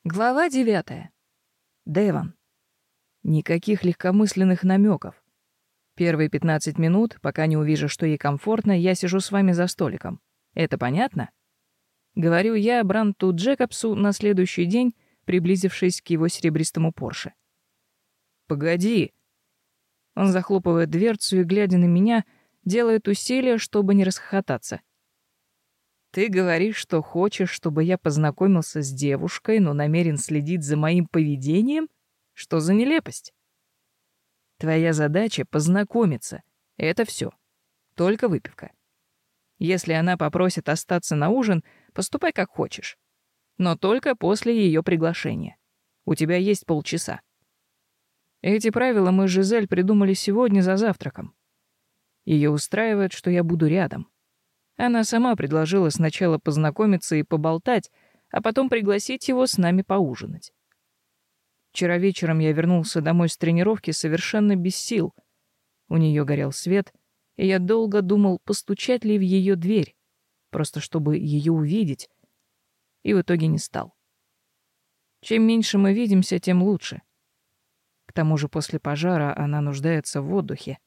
Глава 9. Дэвон. Никаких легкомысленных намеков. Первые 15 минут, пока не увижу, что ей комфортно, я сижу с вами за столиком. Это понятно? Говорю я Бранту Джекобсу на следующий день, приблизившись к его серебристому Порше. «Погоди!» Он захлопывает дверцу и, глядя на меня, делает усилие, чтобы не расхохотаться. «Ты говоришь, что хочешь, чтобы я познакомился с девушкой, но намерен следить за моим поведением? Что за нелепость? Твоя задача — познакомиться. Это все. Только выпивка. Если она попросит остаться на ужин, поступай как хочешь. Но только после ее приглашения. У тебя есть полчаса. Эти правила мы с Жизель придумали сегодня за завтраком. Ее устраивает, что я буду рядом. Она сама предложила сначала познакомиться и поболтать, а потом пригласить его с нами поужинать. Вчера вечером я вернулся домой с тренировки совершенно без сил. У нее горел свет, и я долго думал, постучать ли в ее дверь, просто чтобы ее увидеть, и в итоге не стал. Чем меньше мы видимся, тем лучше. К тому же после пожара она нуждается в отдыхе.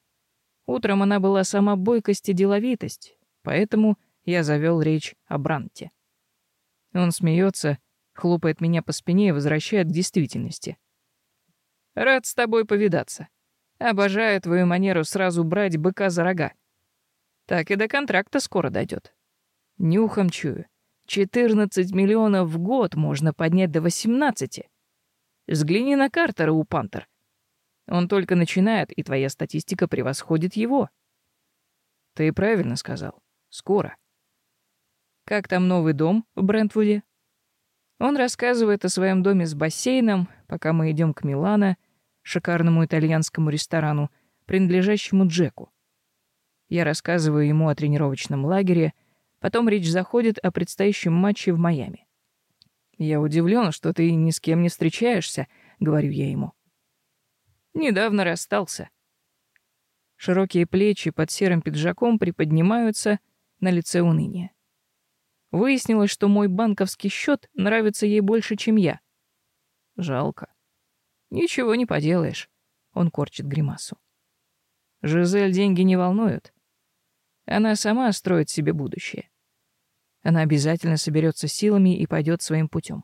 Утром она была сама бойкость и деловитость, поэтому я завел речь о Бранте. Он смеется, хлопает меня по спине и возвращает к действительности. «Рад с тобой повидаться. Обожаю твою манеру сразу брать быка за рога. Так и до контракта скоро дойдет. Нюхом чую. 14 миллионов в год можно поднять до 18. Взгляни на Картера у Пантер. Он только начинает, и твоя статистика превосходит его». «Ты правильно сказал. Скоро». «Как там новый дом в Брентвуде?» Он рассказывает о своем доме с бассейном, пока мы идем к Милано, шикарному итальянскому ресторану, принадлежащему Джеку. Я рассказываю ему о тренировочном лагере, потом речь заходит о предстоящем матче в Майами. «Я удивлен, что ты ни с кем не встречаешься», — говорю я ему. «Недавно расстался». Широкие плечи под серым пиджаком приподнимаются, на лице уныние. Выяснилось, что мой банковский счет нравится ей больше, чем я. Жалко. Ничего не поделаешь. Он корчит гримасу. Жизель деньги не волнуют. Она сама строит себе будущее. Она обязательно соберется силами и пойдет своим путем.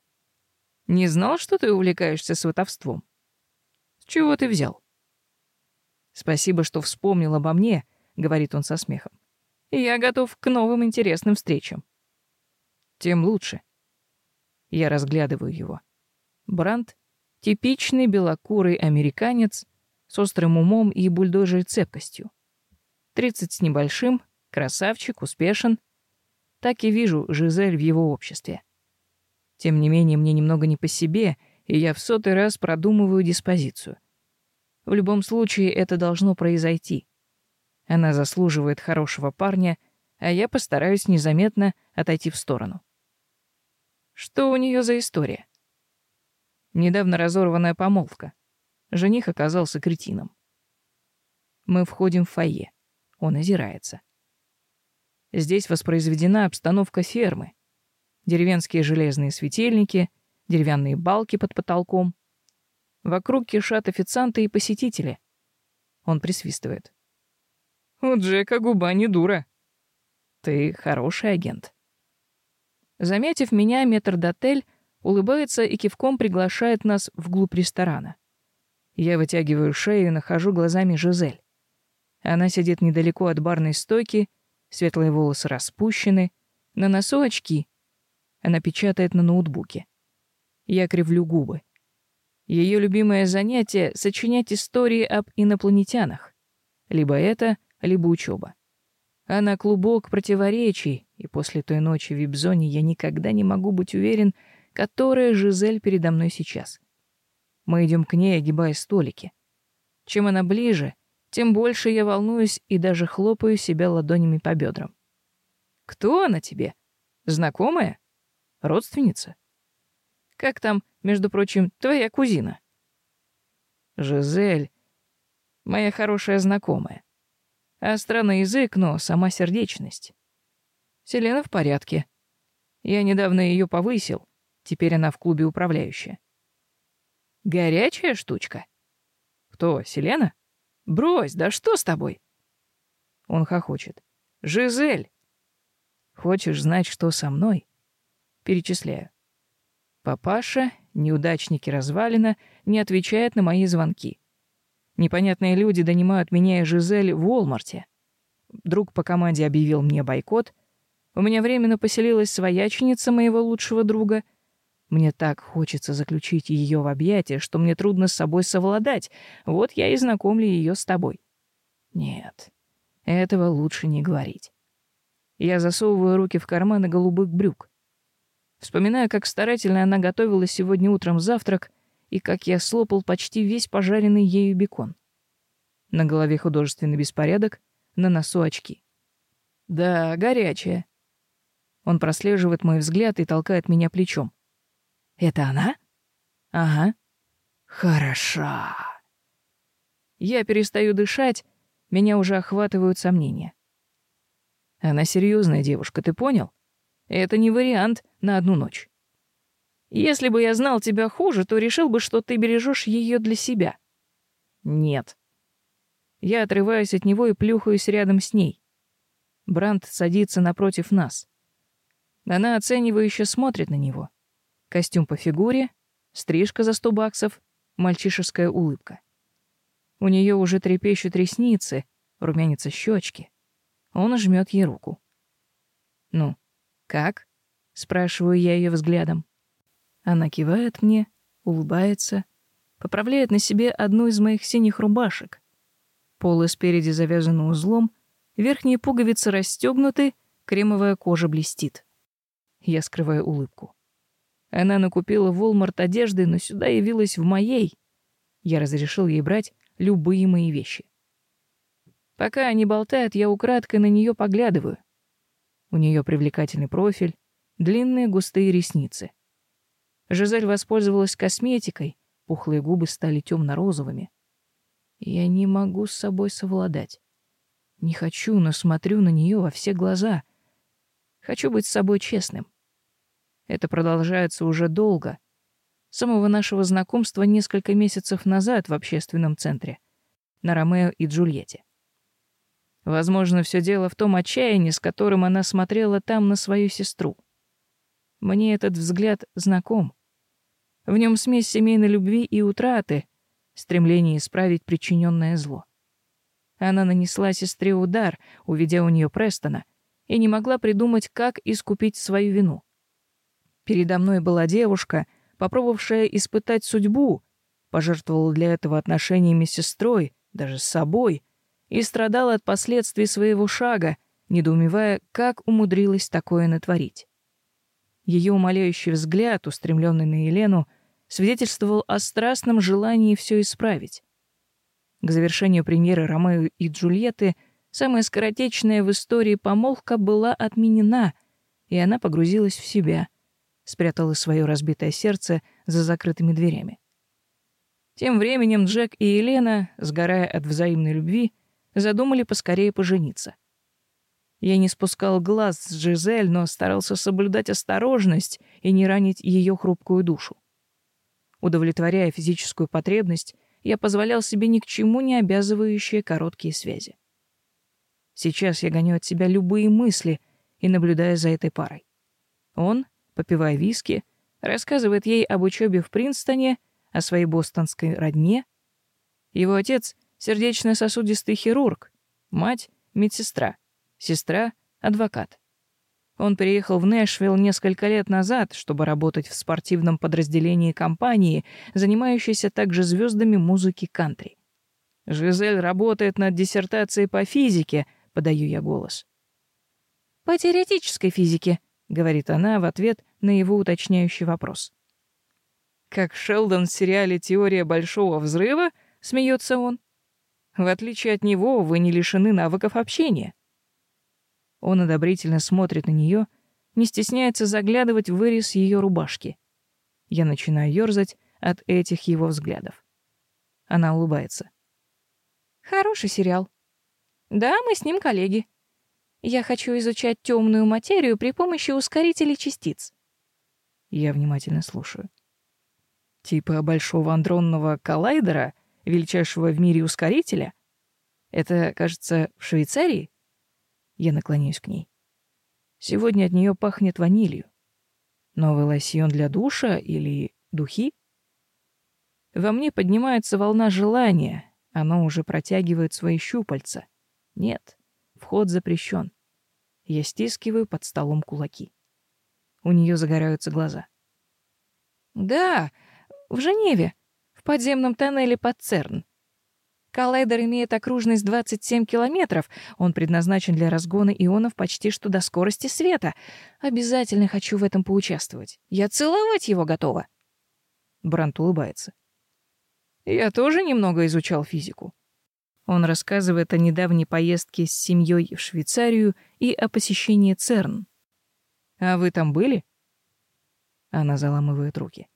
Не знал, что ты увлекаешься сватовством? С чего ты взял? Спасибо, что вспомнил обо мне, говорит он со смехом. Я готов к новым интересным встречам. Тем лучше. Я разглядываю его. Брант — типичный белокурый американец с острым умом и бульдожьей цепкостью. 30 с небольшим, красавчик, успешен. Так и вижу Жизель в его обществе. Тем не менее, мне немного не по себе, и я в 100-й раз продумываю диспозицию. В любом случае, это должно произойти. Она заслуживает хорошего парня, а я постараюсь незаметно отойти в сторону. Что у нее за история? Недавно разорванная помолвка. Жених оказался кретином. Мы входим в фойе. Он озирается. Здесь воспроизведена обстановка фермы. Деревенские железные светильники, деревянные балки под потолком. Вокруг кишат официанты и посетители. Он присвистывает. У Джека губа не дура. Ты хороший агент. Заметив меня, метрдотель улыбается и кивком приглашает нас вглубь ресторана. Я вытягиваю шею и нахожу глазами Жизель. Она сидит недалеко от барной стойки, светлые волосы распущены, на носу очки. Она печатает на ноутбуке. Я кривлю губы. Ее любимое занятие — сочинять истории об инопланетянах. Либо это, либо учеба. Она клубок противоречий, и после той ночи в вип-зоне я никогда не могу быть уверен, которая Жизель передо мной сейчас. Мы идем к ней, огибая столики. Чем она ближе, тем больше я волнуюсь и даже хлопаю себя ладонями по бедрам. Кто она тебе? Знакомая? Родственница? Как там, между прочим, твоя кузина? Жизель, моя хорошая знакомая. Остра на язык, но сама сердечность. Селена в порядке. Я недавно ее повысил. Теперь она в клубе управляющая. Горячая штучка. Кто, Селена? Брось, да что с тобой? Он хохочет. Жизель. Хочешь знать, что со мной? Перечисляю. Папаша, неудачники развалина, не отвечает на мои звонки. Непонятные люди донимают меня и Жизель в Уолмарте. Друг по команде объявил мне бойкот. У меня временно поселилась свояченица моего лучшего друга. Мне так хочется заключить ее в объятия, что мне трудно с собой совладать. Вот я и знакомлю ее с тобой. Нет, этого лучше не говорить. Я засовываю руки в карманы голубых брюк. Вспоминаю, как старательно она готовила сегодня утром завтрак и как я слопал почти весь пожаренный ею бекон. На голове художественный беспорядок, на носу очки. Да, горячая. Он прослеживает мой взгляд и толкает меня плечом. Это она? Ага. Хороша. Я перестаю дышать, меня уже охватывают сомнения. Она серьезная девушка, ты понял? Это не вариант на одну ночь. Если бы я знал тебя хуже, то решил бы, что ты бережешь ее для себя. Нет. Я отрываюсь от него и плюхаюсь рядом с ней. Брандт садится напротив нас. Она оценивающе смотрит на него. Костюм по фигуре, стрижка за $100, мальчишеская улыбка. У нее уже трепещут ресницы, румянятся щечки. Он жмет ей руку. «Ну, как?» — спрашиваю я ее взглядом. Она кивает мне, улыбается, поправляет на себе одну из моих синих рубашек. Полы спереди завязаны узлом, верхние пуговицы расстегнуты, кремовая кожа блестит. Я скрываю улыбку. Она накупила в Walmart одежды, но сюда явилась в моей. Я разрешил ей брать любые мои вещи. Пока они болтают, я украдкой на нее поглядываю. У нее привлекательный профиль, длинные густые ресницы. Жизель воспользовалась косметикой, пухлые губы стали темно-розовыми. Я не могу с собой совладать. Не хочу, но смотрю на нее во все глаза. Хочу быть с собой честным. Это продолжается уже долго. С самого нашего знакомства несколько месяцев назад в общественном центре. На Ромео и Джульетте. Возможно, все дело в том отчаянии, с которым она смотрела там на свою сестру. Мне этот взгляд знаком. В нем смесь семейной любви и утраты, стремление исправить причиненное зло. Она нанесла сестре удар, уведя у нее Престона, и не могла придумать, как искупить свою вину. Передо мной была девушка, попробовавшая испытать судьбу, пожертвовала для этого отношениями с сестрой, даже с собой, и страдала от последствий своего шага, недоумевая, как умудрилась такое натворить. Ее умоляющий взгляд, устремленный на Елену, свидетельствовал о страстном желании все исправить. К завершению премьеры «Ромео и Джульетты» самая скоротечная в истории помолвка была отменена, и она погрузилась в себя, спрятала свое разбитое сердце за закрытыми дверями. Тем временем Джек и Елена, сгорая от взаимной любви, задумали поскорее пожениться. Я не спускал глаз с Жизель, но старался соблюдать осторожность и не ранить ее хрупкую душу. Удовлетворяя физическую потребность, я позволял себе ни к чему не обязывающие короткие связи. Сейчас я гоню от себя любые мысли и наблюдаю за этой парой. Он, попивая виски, рассказывает ей об учебе в Принстоне, о своей бостонской родне. Его отец — сердечно-сосудистый хирург, мать — медсестра, сестра — адвокат. Он переехал в Нэшвилл несколько лет назад, чтобы работать в спортивном подразделении компании, занимающейся также звездами музыки кантри. «Жизель работает над диссертацией по физике», — подаю я голос. «По теоретической физике», — говорит она в ответ на его уточняющий вопрос. «Как Шелдон в сериале «Теория большого взрыва», — смеется он. «В отличие от него, вы не лишены навыков общения». Он одобрительно смотрит на нее, не стесняется заглядывать в вырез ее рубашки. Я начинаю ёрзать от этих его взглядов. Она улыбается. «Хороший сериал. Да, мы с ним коллеги. Я хочу изучать темную материю при помощи ускорителей частиц». Я внимательно слушаю. Типа большого андронного коллайдера, величайшего в мире ускорителя? Это, кажется, в Швейцарии? Я наклоняюсь к ней. Сегодня от нее пахнет ванилью. Новый лосьон для душа или духи? Во мне поднимается волна желания. Оно уже протягивает свои щупальца. Нет, вход запрещен. Я стискиваю под столом кулаки. У нее загораются глаза. Да, в Женеве, в подземном тоннеле под ЦЕРН. Коллайдер имеет окружность 27 километров. Он предназначен для разгона ионов почти что до скорости света. Обязательно хочу в этом поучаствовать. Я целовать его готова. Брант улыбается. Я тоже немного изучал физику. Он рассказывает о недавней поездке с семьей в Швейцарию и о посещении ЦЕРН. А вы там были? Она заламывает руки.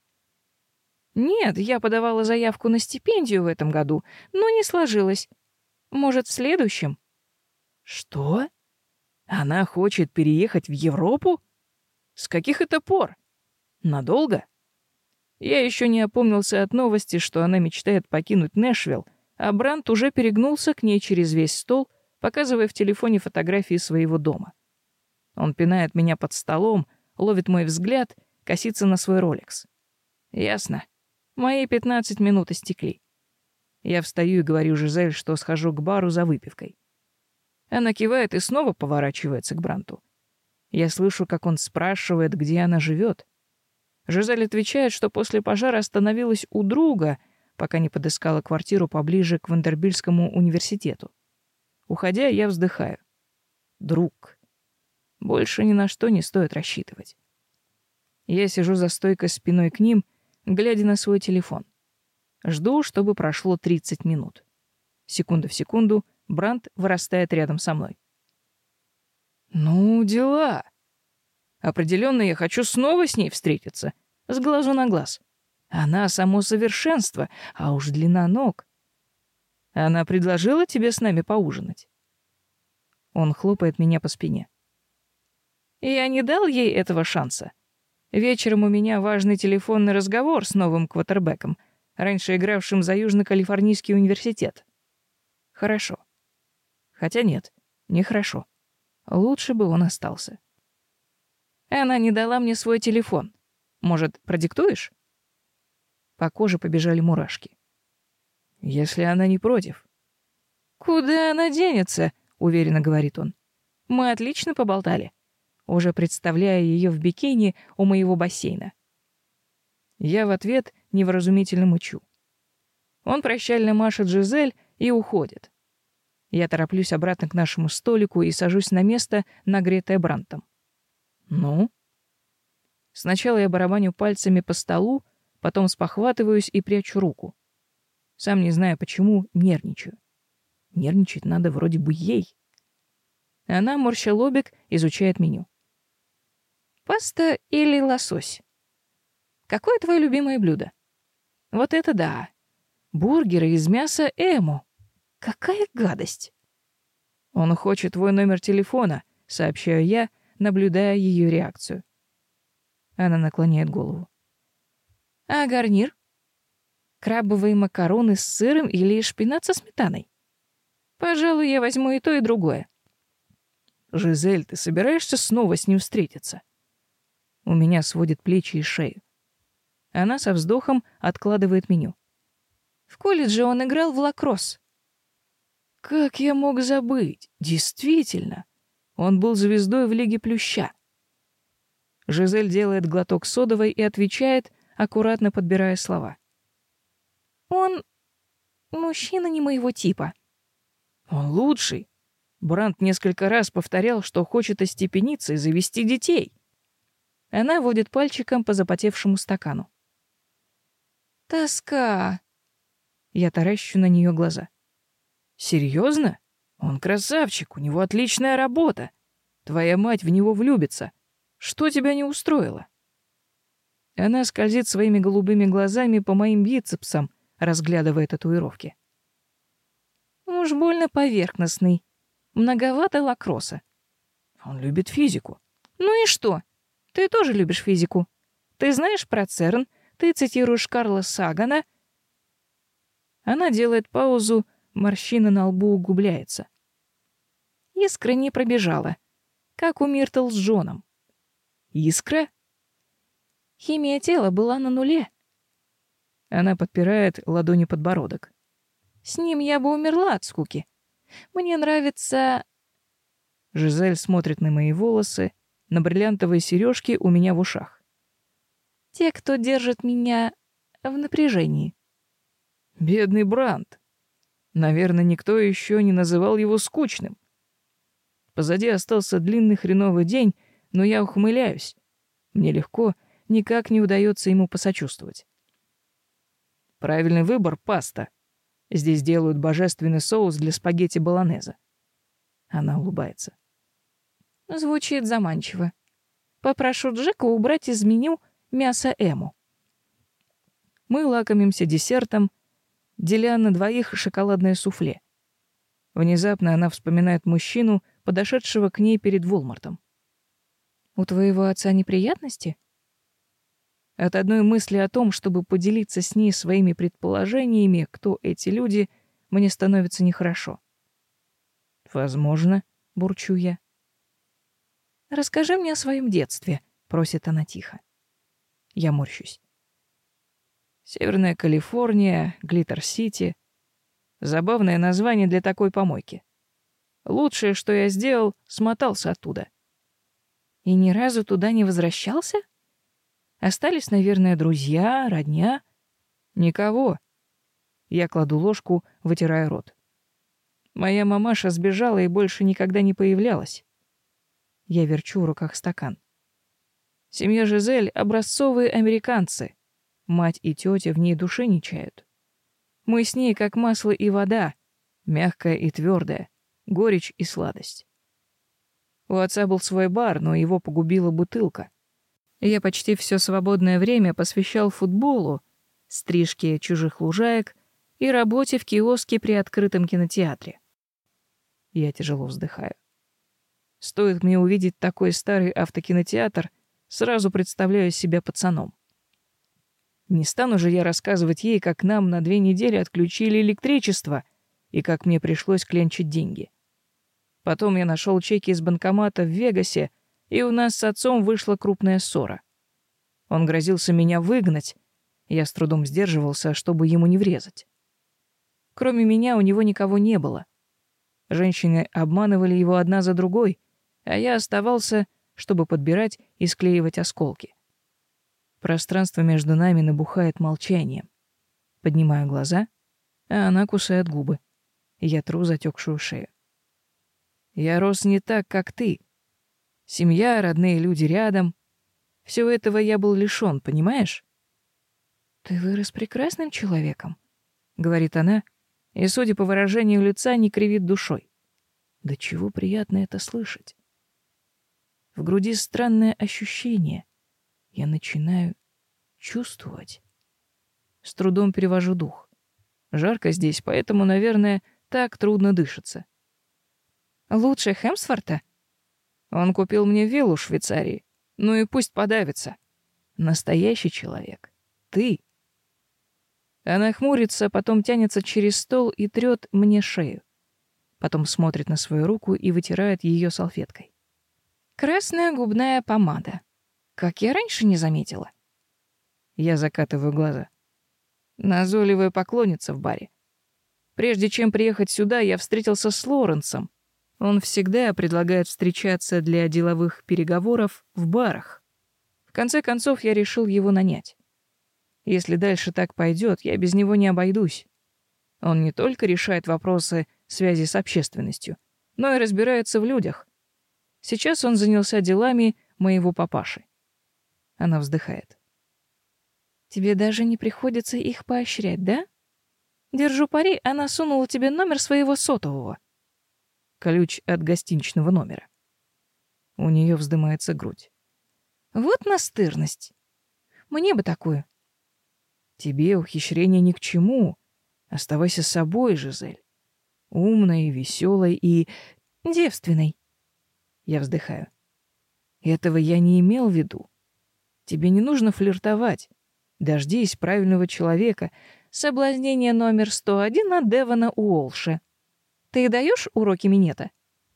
Нет, я подавала заявку на стипендию в этом году, но не сложилось. Может, в следующем? Что? Она хочет переехать в Европу? С каких это пор? Надолго? Я еще не опомнился от новости, что она мечтает покинуть Нэшвилл, а Брант уже перегнулся к ней через весь стол, показывая в телефоне фотографии своего дома. Он пинает меня под столом, ловит мой взгляд, косится на свой Rolex. Ясно. Мои 15 минут истекли. Я встаю и говорю Жизель, что схожу к бару за выпивкой. Она кивает и снова поворачивается к Бранту. Я слышу, как он спрашивает, где она живет. Жизель отвечает, что после пожара остановилась у друга, пока не подыскала квартиру поближе к Вандербильтскому университету. Уходя, я вздыхаю. Друг. Больше ни на что не стоит рассчитывать. Я сижу за стойкой спиной к ним, глядя на свой телефон. Жду, чтобы прошло 30 минут. Секунда в секунду Брант вырастает рядом со мной. Ну, дела. Определенно, я хочу снова с ней встретиться, с глазу на глаз. Она само совершенство, а уж длина ног. Она предложила тебе с нами поужинать. Он хлопает меня по спине. Я не дал ей этого шанса. Вечером у меня важный телефонный разговор с новым квотербеком, раньше игравшим за Южно-Калифорнийский университет. Хорошо. Хотя нет, нехорошо. Лучше бы он остался. Она не дала мне свой телефон. Может, продиктуешь? По коже побежали мурашки. Если она не против. Куда она денется, уверенно говорит он. Мы отлично поболтали. Уже представляя ее в бикини у моего бассейна. Я в ответ невразумительно мычу. Он прощально машет Жизель и уходит. Я тороплюсь обратно к нашему столику и сажусь на место, нагретое Брантом. Ну? Сначала я барабаню пальцами по столу, потом спохватываюсь и прячу руку. Сам не знаю почему, нервничаю. Нервничать надо вроде бы ей. Она, морща лобик, изучает меню. Паста или лосось? Какое твое любимое блюдо? Вот это да. Бургеры из мяса эмо. Какая гадость. Он хочет твой номер телефона, сообщаю я, наблюдая ее реакцию. Она наклоняет голову. А гарнир? Крабовые макароны с сыром или шпинат со сметаной? Пожалуй, я возьму и то, и другое. Жизель, ты собираешься снова с ним встретиться? У меня сводит плечи и шею. Она со вздохом откладывает меню. В колледже он играл в лакросс. Как я мог забыть? Действительно. Он был звездой в Лиге Плюща. Жизель делает глоток содовой и отвечает, аккуратно подбирая слова. Он мужчина не моего типа. Он лучший. Брант несколько раз повторял, что хочет остепениться и завести детей. Она водит пальчиком по запотевшему стакану. Тоска. Я таращу на нее глаза. Серьезно? Он красавчик, у него отличная работа. Твоя мать в него влюбится. Что тебя не устроило? Она скользит своими голубыми глазами по моим бицепсам, разглядывая татуировки. Уж больно поверхностный. Многовато лакросса. Он любит физику. Ну и что? Ты тоже любишь физику. Ты знаешь про ЦЕРН? Ты цитируешь Карла Сагана?» Она делает паузу, морщина на лбу углубляется. Искра не пробежала, как у Миртл с Джоном. Искра? Химия тела была на нуле. Она подпирает ладони подбородок. С ним я бы умерла от скуки. Мне нравится... Жизель смотрит на мои волосы, на бриллиантовые сережки у меня в ушах. Те, кто держит меня в напряжении. Бедный Брандт. Наверное, никто еще не называл его скучным. Позади остался длинный хреновый день, но я ухмыляюсь. Мне легко, никак не удается ему посочувствовать. Правильный выбор — паста. Здесь делают божественный соус для спагетти болонезе. Она улыбается. Звучит заманчиво. Попрошу Джека убрать из меню мясо эму. Мы лакомимся десертом, деля на двоих шоколадное суфле. Внезапно она вспоминает мужчину, подошедшего к ней перед Волмартом. «У твоего отца неприятности?» От одной мысли о том, чтобы поделиться с ней своими предположениями, кто эти люди, мне становится нехорошо. «Возможно», — бурчу я. «Расскажи мне о своем детстве», — просит она тихо. Я морщусь. Северная Калифорния, Глиттер-Сити. Забавное название для такой помойки. Лучшее, что я сделал, смотался оттуда. И ни разу туда не возвращался? Остались, наверное, друзья, родня. Никого. Я кладу ложку, вытирая рот. Моя мамаша сбежала и больше никогда не появлялась. Я верчу в руках стакан. Семья Жизель — образцовые американцы. Мать и тётя в ней души не чают. Мы с ней как масло и вода, мягкая и твёрдая, горечь и сладость. У отца был свой бар, но его погубила бутылка. Я почти всё свободное время посвящал футболу, стрижке чужих лужаек и работе в киоске при открытом кинотеатре. Я тяжело вздыхаю. Стоит мне увидеть такой старый автокинотеатр, сразу представляю себя пацаном. Не стану же я рассказывать ей, как нам на 2 недели отключили электричество и как мне пришлось клянчить деньги. Потом я нашел чеки из банкомата в Вегасе, и у нас с отцом вышла крупная ссора. Он грозился меня выгнать, я с трудом сдерживался, чтобы ему не врезать. Кроме меня у него никого не было. Женщины обманывали его одна за другой, а я оставался, чтобы подбирать и склеивать осколки. Пространство между нами набухает молчанием. Поднимаю глаза, а она кусает губы. Я тру затекшую шею. Я рос не так, как ты. Семья, родные люди рядом. Всего этого я был лишён, понимаешь? Ты вырос прекрасным человеком, говорит она, и, судя по выражению лица, не кривит душой. Да чего приятно это слышать. В груди странное ощущение. Я начинаю чувствовать. С трудом перевожу дух. Жарко здесь, поэтому, наверное, так трудно дышится. Лучше Хемсворта? Он купил мне виллу в Швейцарии. Ну и пусть подавится. Настоящий человек. Ты. Она хмурится, потом тянется через стол и трёт мне шею. Потом смотрит на свою руку и вытирает её салфеткой. Красная губная помада. Как я раньше не заметила. Я закатываю глаза. Назойливая поклонница в баре. Прежде чем приехать сюда, я встретился с Лоренсом. Он всегда предлагает встречаться для деловых переговоров в барах. В конце концов, я решил его нанять. Если дальше так пойдет, я без него не обойдусь. Он не только решает вопросы связи с общественностью, но и разбирается в людях. Сейчас он занялся делами моего папаши. Она вздыхает. Тебе даже не приходится их поощрять, да? Держу пари, она сунула тебе номер своего сотового. Ключ от гостиничного номера. У нее вздымается грудь. Вот настырность. Мне бы такую. Тебе ухищрение ни к чему. Оставайся собой, Жизель. Умной, веселой и девственной. Я вздыхаю. Этого я не имел в виду. Тебе не нужно флиртовать. Дождись правильного человека. Соблазнение номер 101 от Девона Уолша. Ты даешь уроки минета?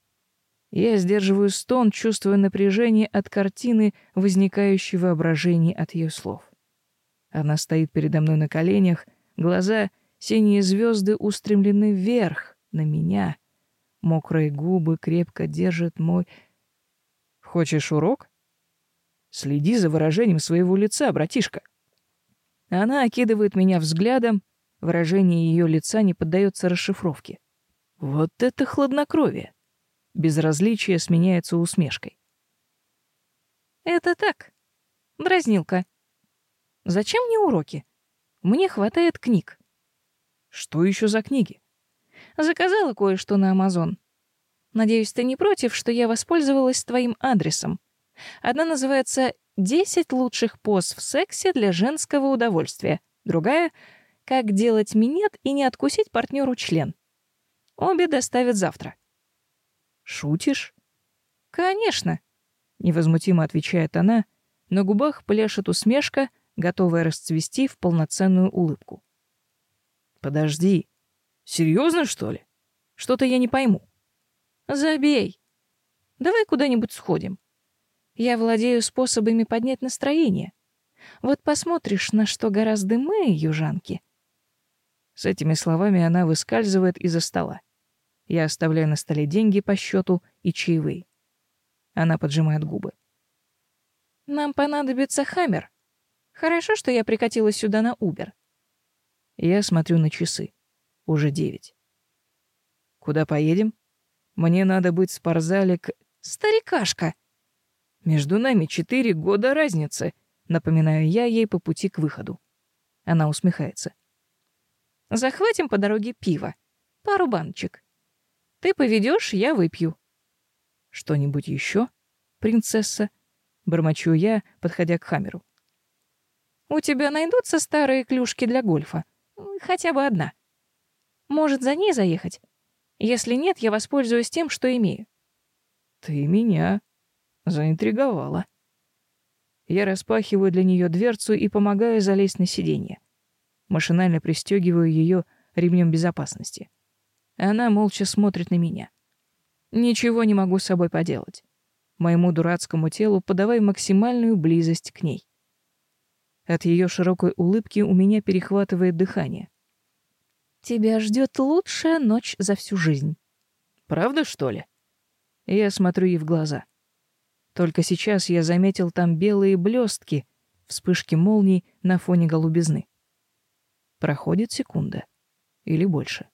Я сдерживаю стон, чувствуя напряжение от картины, возникающей в воображении от ее слов. Она стоит передо мной на коленях, глаза, синие звезды устремлены вверх, на меня. Мокрые губы крепко держат мой... Хочешь урок? Следи за выражением своего лица, братишка. Она окидывает меня взглядом, выражение ее лица не поддается расшифровке. Вот это хладнокровие! Безразличие сменяется усмешкой. Это так, дразнилка. Зачем мне уроки? Мне хватает книг. Что еще за книги? Заказала кое-что на Amazon. Надеюсь, ты не против, что я воспользовалась твоим адресом. Одна называется «10 лучших поз в сексе для женского удовольствия». Другая «Как делать минет и не откусить партнеру член». Обе доставят завтра. Шутишь? Конечно, невозмутимо отвечает она, на губах пляшет усмешка, готовая расцвести в полноценную улыбку. Подожди. Серьезно, что ли? Что-то я не пойму. Забей. Давай куда-нибудь сходим. Я владею способами поднять настроение. Вот посмотришь, на что гораздо мы, южанки. С этими словами она выскальзывает из-за стола. Я оставляю на столе деньги по счету и чаевые. Она поджимает губы. Нам понадобится Хаммер. Хорошо, что я прикатила сюда на Убер. Я смотрю на часы. Уже 9. Куда поедем? Мне надо быть в спортзале к... Старикашка! Между нами 4 года разницы, напоминаю я ей по пути к выходу. Она усмехается. Захватим по дороге пиво. Пару баночек. Ты поведешь, я выпью. Что-нибудь еще, принцесса? Бормочу я, подходя к Хаммеру. У тебя найдутся старые клюшки для гольфа? Хотя бы одна. Может, за ней заехать? Если нет, я воспользуюсь тем, что имею. Ты меня заинтриговала. Я распахиваю для нее дверцу и помогаю залезть на сиденье. Машинально пристегиваю ее ремнем безопасности. Она молча смотрит на меня. Ничего не могу с собой поделать. Моему дурацкому телу подавай максимальную близость к ней. От ее широкой улыбки у меня перехватывает дыхание. Тебя ждет лучшая ночь за всю жизнь. Правда, что ли? Я смотрю ей в глаза. Только сейчас я заметил там белые блестки, вспышки молний на фоне голубизны. Проходит секунда. Или больше.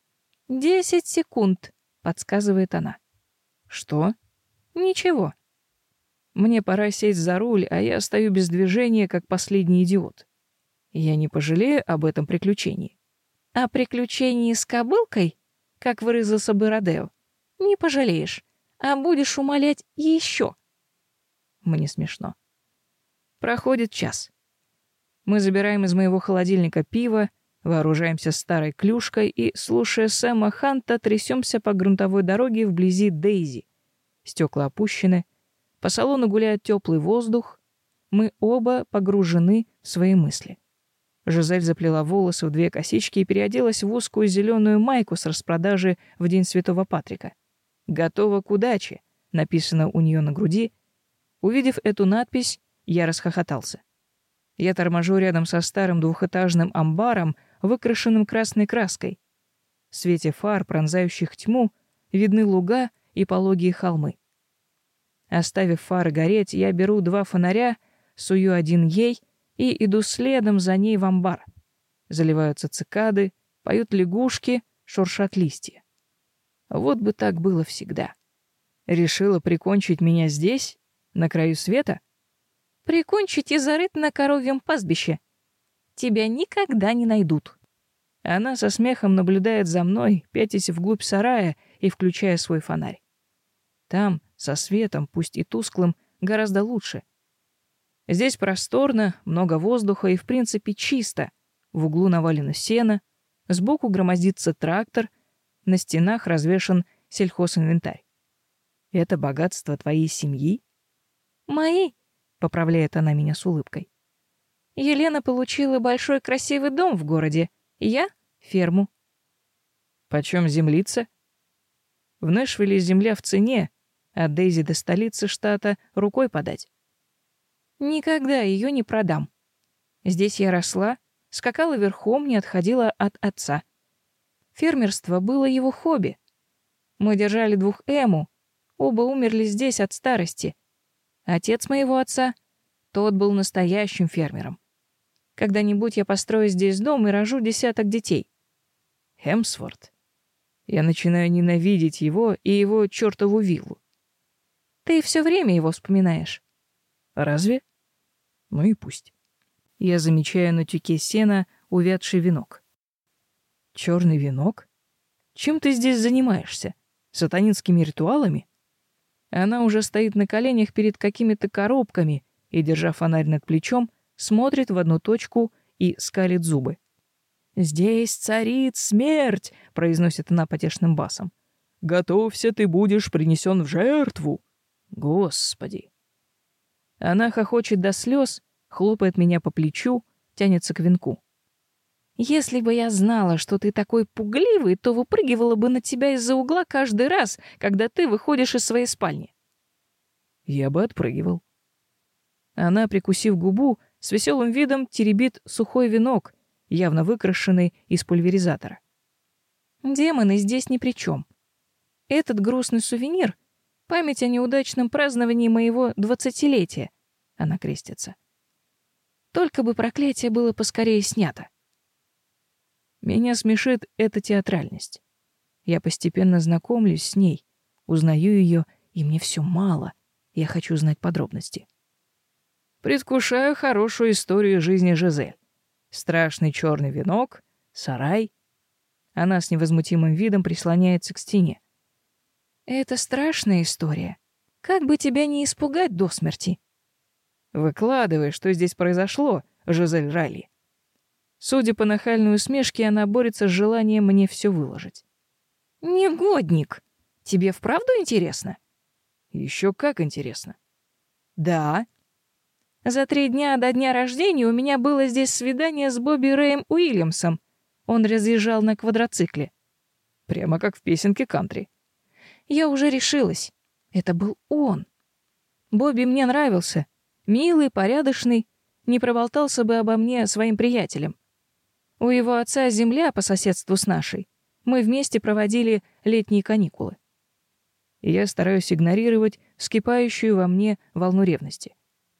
10 секунд, подсказывает она. Что? Ничего. Мне пора сесть за руль, а я стою без движения, как последний идиот. Я не пожалею об этом приключении. О приключении с кобылкой, как выразился бы Родео, не пожалеешь, а будешь умолять еще. Мне смешно. Проходит час. Мы забираем из моего холодильника пиво, вооружаемся старой клюшкой и, слушая Сэма Ханта, трясемся по грунтовой дороге вблизи Дейзи. Стекла опущены, по салону гуляет теплый воздух. Мы оба погружены в свои мысли. Жизель заплела волосы в 2 косички и переоделась в узкую зеленую майку с распродажи в День Святого Патрика. «Готова к удаче», написано у нее на груди. Увидев эту надпись, я расхохотался. Я торможу рядом со старым двухэтажным амбаром, выкрашенным красной краской. В свете фар, пронзающих тьму, видны луга и пологие холмы. Оставив фары гореть, я беру 2 фонаря, сую один ей и иду следом за ней в амбар. Заливаются цикады, поют лягушки, шуршат листья. Вот бы так было всегда. Решила прикончить меня здесь, на краю света? Прикончить и зарыть на коровьем пастбище. Тебя никогда не найдут. Она со смехом наблюдает за мной, пятясь вглубь сарая и включая свой фонарь. Там, со светом, пусть и тусклым, гораздо лучше. Здесь просторно, много воздуха и, в принципе, чисто. В углу навалено сено, сбоку громоздится трактор, на стенах развешан сельхозинвентарь. Это богатство твоей семьи? Мои, поправляет она меня с улыбкой. Елена получила большой красивый дом в городе, я — ферму. Почем землица? В Нэшвилле земля в цене, а Дейзи до столицы штата рукой подать. Никогда ее не продам. Здесь я росла, скакала верхом, не отходила от отца. Фермерство было его хобби. Мы держали 2 эму, оба умерли здесь от старости. Отец моего отца, тот был настоящим фермером. Когда-нибудь я построю здесь дом и рожу 10 детей. Хемсворт. Я начинаю ненавидеть его и его чёртову виллу. Ты все время его вспоминаешь. Разве? Ну и пусть. Я замечаю на тюке сена увядший венок. Чёрный венок? Чем ты здесь занимаешься? Сатанинскими ритуалами? Она уже стоит на коленях перед какими-то коробками и, держа фонарь над плечом, смотрит в одну точку и скалит зубы. «Здесь царит смерть!» — произносит она потешным басом. «Готовься, ты будешь принесен в жертву!» Господи! Она хохочет до слез, хлопает меня по плечу, тянется к венку. «Если бы я знала, что ты такой пугливый, то выпрыгивала бы на тебя из-за угла каждый раз, когда ты выходишь из своей спальни». Я бы отпрыгивал. Она, прикусив губу, с веселым видом теребит сухой венок, явно выкрашенный из пульверизатора. Демоны здесь ни при чем. Этот грустный сувенир — память о неудачном праздновании моего 20-летия. Она крестится. Только бы проклятие было поскорее снято. Меня смешит эта театральность. Я постепенно знакомлюсь с ней, узнаю ее, и мне все мало. Я хочу знать подробности. Предвкушаю хорошую историю жизни Жизель. Страшный черный венок, сарай. Она с невозмутимым видом прислоняется к стене. Это страшная история. Как бы тебя не испугать до смерти. Выкладывай, что здесь произошло, Жизель Райли. Судя по нахальной усмешке, она борется с желанием мне все выложить. Негодник! Тебе вправду интересно? Еще как интересно. Да. За 3 дня до дня рождения у меня было здесь свидание с Бобби Рэем Уильямсом. Он разъезжал на квадроцикле. Прямо как в песенке кантри. Я уже решилась. Это был он. Бобби мне нравился. Милый, порядочный, не проболтался бы обо мне своим приятелям. У его отца земля по соседству с нашей. Мы вместе проводили летние каникулы. И я стараюсь игнорировать вскипающую во мне волну ревности.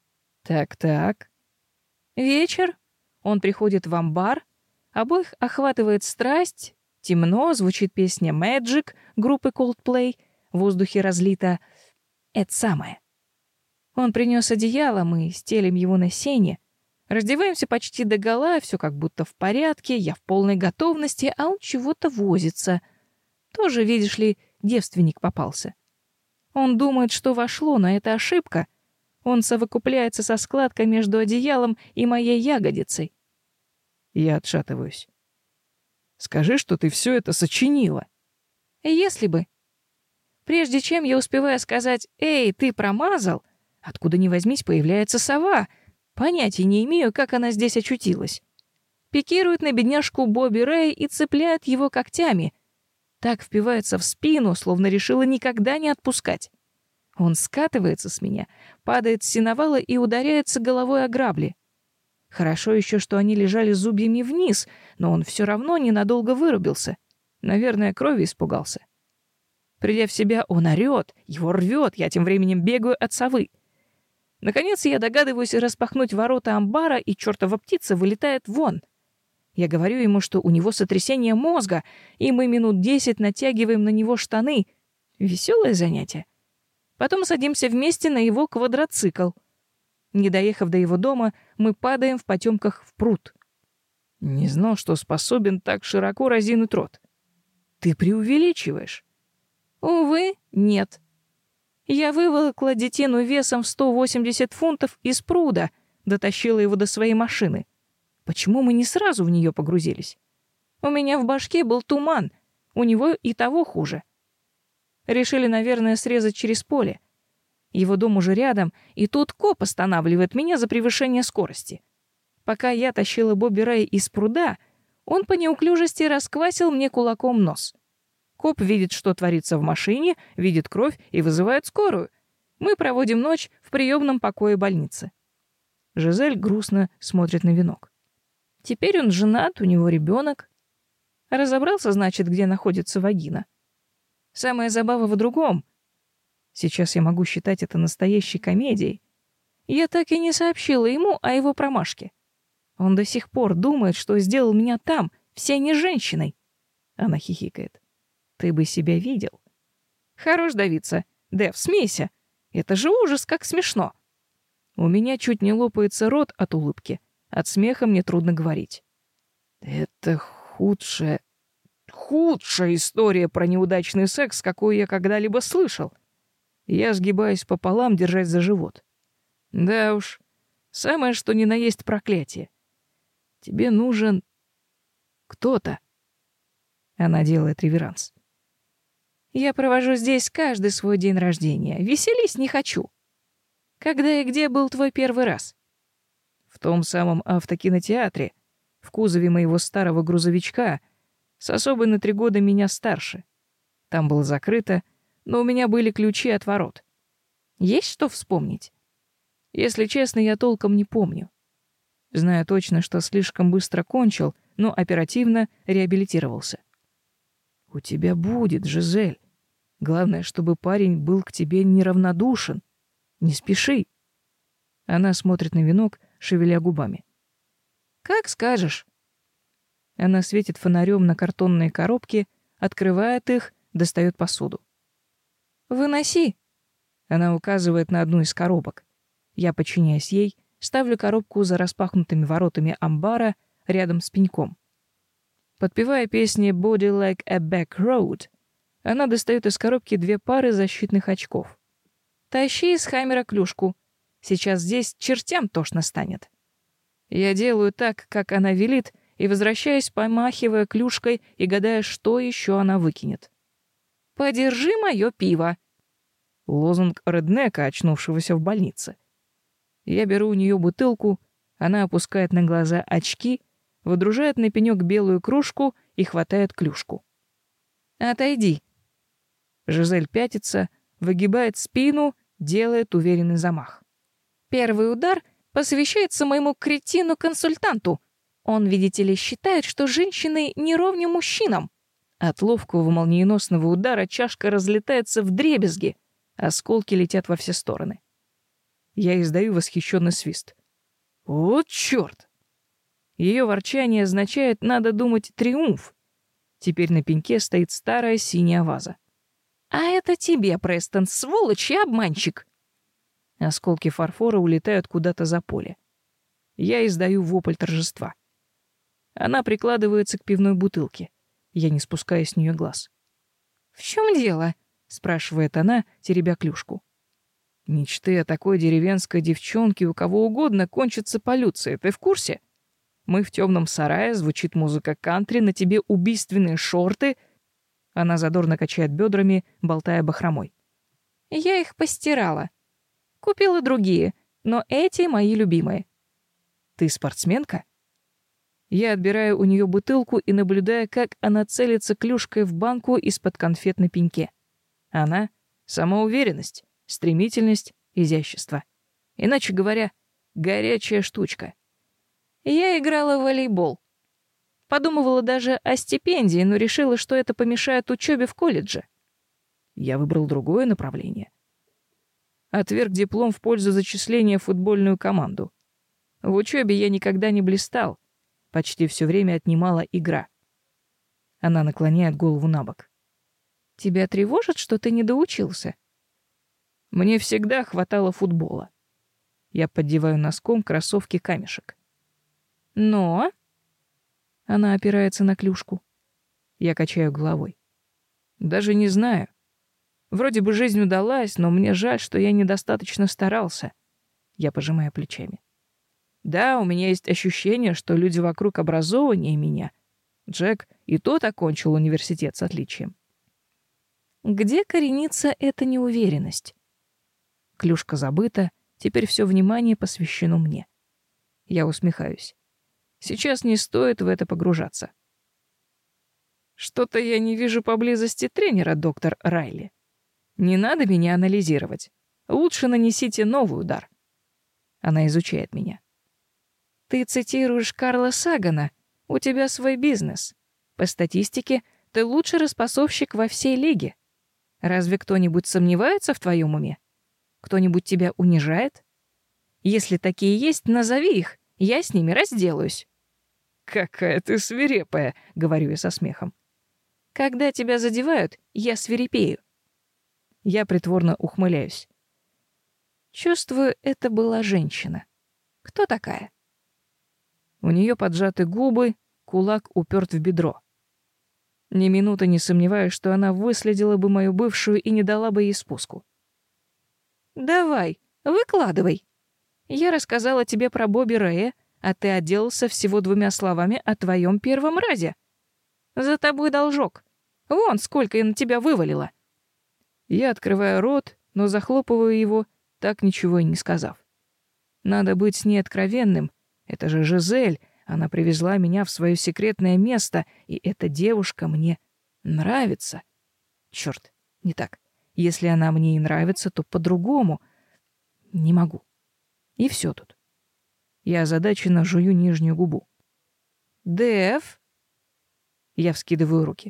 Так. Вечер. Он приходит в амбар. Обоих охватывает страсть. Темно, звучит песня Magic группы Coldplay. В воздухе разлито это самое. Он принес одеяло, мы стелим его на сене. Раздеваемся почти догола, все как будто в порядке, я в полной готовности, а он чего-то возится. Тоже, видишь ли, девственник попался. Он думает, что вошло, но это ошибка. Он совокупляется со складкой между одеялом и моей ягодицей. Я отшатываюсь. Скажи, что ты все это сочинила. Если бы. Прежде чем я успеваю сказать «Эй, ты промазал», откуда ни возьмись появляется сова. Понятия не имею, как она здесь очутилась. Пикирует на бедняжку Бобби Рэй и цепляет его когтями. Так впивается в спину, словно решила никогда не отпускать. Он скатывается с меня, падает с сеновала и ударяется головой о грабли. Хорошо еще, что они лежали зубьями вниз, но он все равно ненадолго вырубился. Наверное, крови испугался. Придя в себя, он орёт, его рвет, я тем временем бегаю от совы. Наконец я догадываюсь распахнуть ворота амбара, и чёртова птица вылетает вон. Я говорю ему, что у него сотрясение мозга, и мы минут 10 натягиваем на него штаны. Веселое занятие. Потом садимся вместе на его квадроцикл. Не доехав до его дома, мы падаем в потемках в пруд. Не знал, что способен так широко разинуть рот. Ты преувеличиваешь. Увы, нет. Я выволокла детину весом в 180 фунтов из пруда, дотащила его до своей машины. Почему мы не сразу в нее погрузились? У меня в башке был туман, у него и того хуже. Решили, наверное, срезать через поле. Его дом уже рядом, и тут коп останавливает меня за превышение скорости. Пока я тащила Бобби Рэй из пруда, он по неуклюжести расквасил мне кулаком нос. Коп видит, что творится в машине, видит кровь и вызывает скорую. Мы проводим ночь в приемном покое больницы. Жизель грустно смотрит на венок. Теперь он женат, у него ребенок. Разобрался, значит, где находится вагина. Самая забава в другом. Сейчас я могу считать это настоящей комедией. Я так и не сообщила ему о его промашке. Он до сих пор думает, что сделал меня там, все не женщиной. Она хихикает. Ты бы себя видел. Хорош давиться. Дэв, смейся. Это же ужас, как смешно. У меня чуть не лопается рот от улыбки. От смеха мне трудно говорить. Это худшая история про неудачный секс, какую я когда-либо слышал. Я сгибаюсь пополам, держась за живот. Да уж, самое что ни на есть проклятие. Тебе нужен кто-то. Она делает реверанс. Я провожу здесь каждый свой день рождения. Веселись не хочу. Когда и где был твой первый раз? В том самом автокинотеатре, в кузове моего старого грузовичка, с особой на 3 года меня старше. Там было закрыто, но у меня были ключи от ворот. Есть что вспомнить? Если честно, я толком не помню. Знаю точно, что слишком быстро кончил, но оперативно реабилитировался. У тебя будет, Жизель. Главное, чтобы парень был к тебе неравнодушен. Не спеши. Она смотрит на венок, шевеля губами. Как скажешь. Она светит фонарем на картонные коробки, открывает их, достает посуду. «Выноси!» Она указывает на одну из коробок. Я, подчиняясь ей, ставлю коробку за распахнутыми воротами амбара рядом с пеньком. Подпевая песни «Body like a back road», она достает из коробки 2 пары защитных очков. «Тащи из Хаммера клюшку. Сейчас здесь чертям тошно станет». Я делаю так, как она велит, и возвращаюсь, помахивая клюшкой и гадая, что еще она выкинет. «Подержи мое пиво!» Лозунг реднека, очнувшегося в больнице. Я беру у нее бутылку, она опускает на глаза очки, выдружает на пенек белую кружку и хватает клюшку. «Отойди!» Жизель пятится, выгибает спину, делает уверенный замах. «Первый удар посвящается моему кретину-консультанту. Он, видите ли, считает, что женщины не ровня мужчинам». От ловкого молниеносного удара чашка разлетается вдребезги, осколки летят во все стороны. Я издаю восхищенный свист. «Вот чёрт!» Ее ворчание означает, надо думать, триумф. Теперь на пеньке стоит старая синяя ваза. «А это тебе, Престон, сволочь и обманщик!» Осколки фарфора улетают куда-то за поле. Я издаю вопль торжества. Она прикладывается к пивной бутылке. Я не спускаю с нее глаз. «В чем дело?» — спрашивает она, теребя клюшку. «Мечты о такой деревенской девчонке у кого угодно кончатся полюцией. Ты в курсе? Мы в темном сарае, звучит музыка кантри, на тебе убийственные шорты». Она задорно качает бедрами, болтая бахромой. «Я их постирала. Купила другие, но эти мои любимые». «Ты спортсменка?» Я отбираю у нее бутылку и наблюдаю, как она целится клюшкой в банку из-под конфет на пеньке. Она — самоуверенность, стремительность, изящество. Иначе говоря, горячая штучка. Я играла в волейбол. Подумывала даже о стипендии, но решила, что это помешает учебе в колледже. Я выбрал другое направление. Отверг диплом в пользу зачисления в футбольную команду. В учебе я никогда не блистал. Почти все время отнимала игра. Она наклоняет голову набок. «Тебя тревожит, что ты не доучился?» Мне всегда хватало футбола. Я поддеваю носком кроссовки камешек. «Но...» Она опирается на клюшку. Я качаю головой. «Даже не знаю. Вроде бы жизнь удалась, но мне жаль, что я недостаточно старался». Я пожимаю плечами. Да, у меня есть ощущение, что люди вокруг образованнее меня. Джек и тот окончил университет с отличием. Где коренится эта неуверенность? Клюшка забыта, теперь все внимание посвящено мне. Я усмехаюсь. Сейчас не стоит в это погружаться. Что-то я не вижу поблизости тренера, доктор Райли. Не надо меня анализировать. Лучше нанесите новый удар. Она изучает меня. Ты цитируешь Карла Сагана. У тебя свой бизнес. По статистике, ты лучший распасовщик во всей лиге. Разве кто-нибудь сомневается в твоем уме? Кто-нибудь тебя унижает? Если такие есть, назови их. Я с ними разделаюсь. Какая ты свирепая, говорю я со смехом. Когда тебя задевают, я свирепею. Я притворно ухмыляюсь. Чувствую, это была женщина. Кто такая? У нее поджаты губы, кулак уперт в бедро. Ни минуты не сомневаюсь, что она выследила бы мою бывшую и не дала бы ей спуску. Давай, выкладывай. Я рассказала тебе про Бобби Рэя, а ты отделался всего 2 словами о твоем первом разе. За тобой должок. Вон сколько я на тебя вывалила. Я открываю рот, но захлопываю его, так ничего и не сказав. Надо быть с ней откровенным. Это же Жизель. Она привезла меня в свое секретное место, и эта девушка мне нравится. Чёрт, не так. Если она мне и нравится, то по-другому. Не могу. И все тут. Я озадаченно жую нижнюю губу. Дэв? Я вскидываю руки.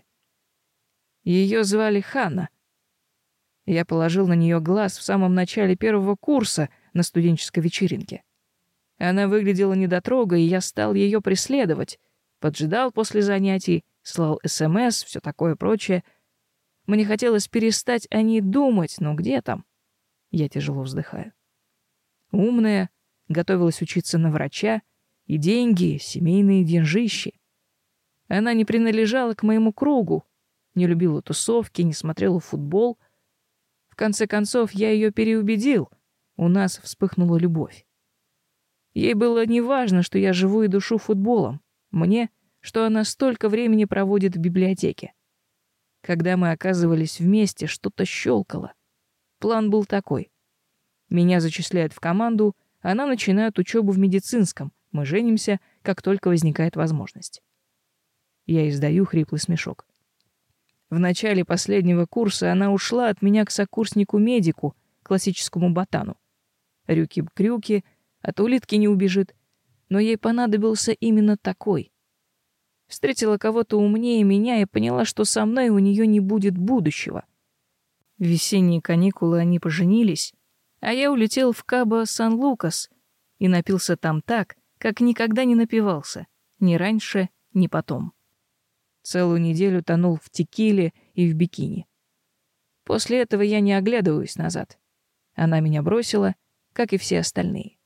Ее звали Ханна. Я положил на нее глаз в самом начале 1-го курса на студенческой вечеринке. Она выглядела недотрогой, и я стал ее преследовать. Поджидал после занятий, слал СМС, все такое прочее. Мне хотелось перестать о ней думать, но где там? Я тяжело вздыхаю. Умная, готовилась учиться на врача, и деньги, семейные деньжищи. Она не принадлежала к моему кругу, не любила тусовки, не смотрела футбол. В конце концов, я ее переубедил. У нас вспыхнула любовь. Ей было неважно, что я живу и душу футболом. Мне, что она столько времени проводит в библиотеке. Когда мы оказывались вместе, что-то щелкало. План был такой. Меня зачисляют в команду, она начинает учебу в медицинском. Мы женимся, как только возникает возможность. Я издаю хриплый смешок. В начале последнего курса она ушла от меня к сокурснику-медику, классическому ботану. Рюки-крюки, от улитки не убежит. Но ей понадобился именно такой. Встретила кого-то умнее меня и поняла, что со мной у нее не будет будущего. В весенние каникулы они поженились, а я улетел в Кабо-Сан-Лукас и напился там так, как никогда не напивался, ни раньше, ни потом. Целую неделю тонул в текиле и в бикини. После этого я не оглядываюсь назад. Она меня бросила, как и все остальные.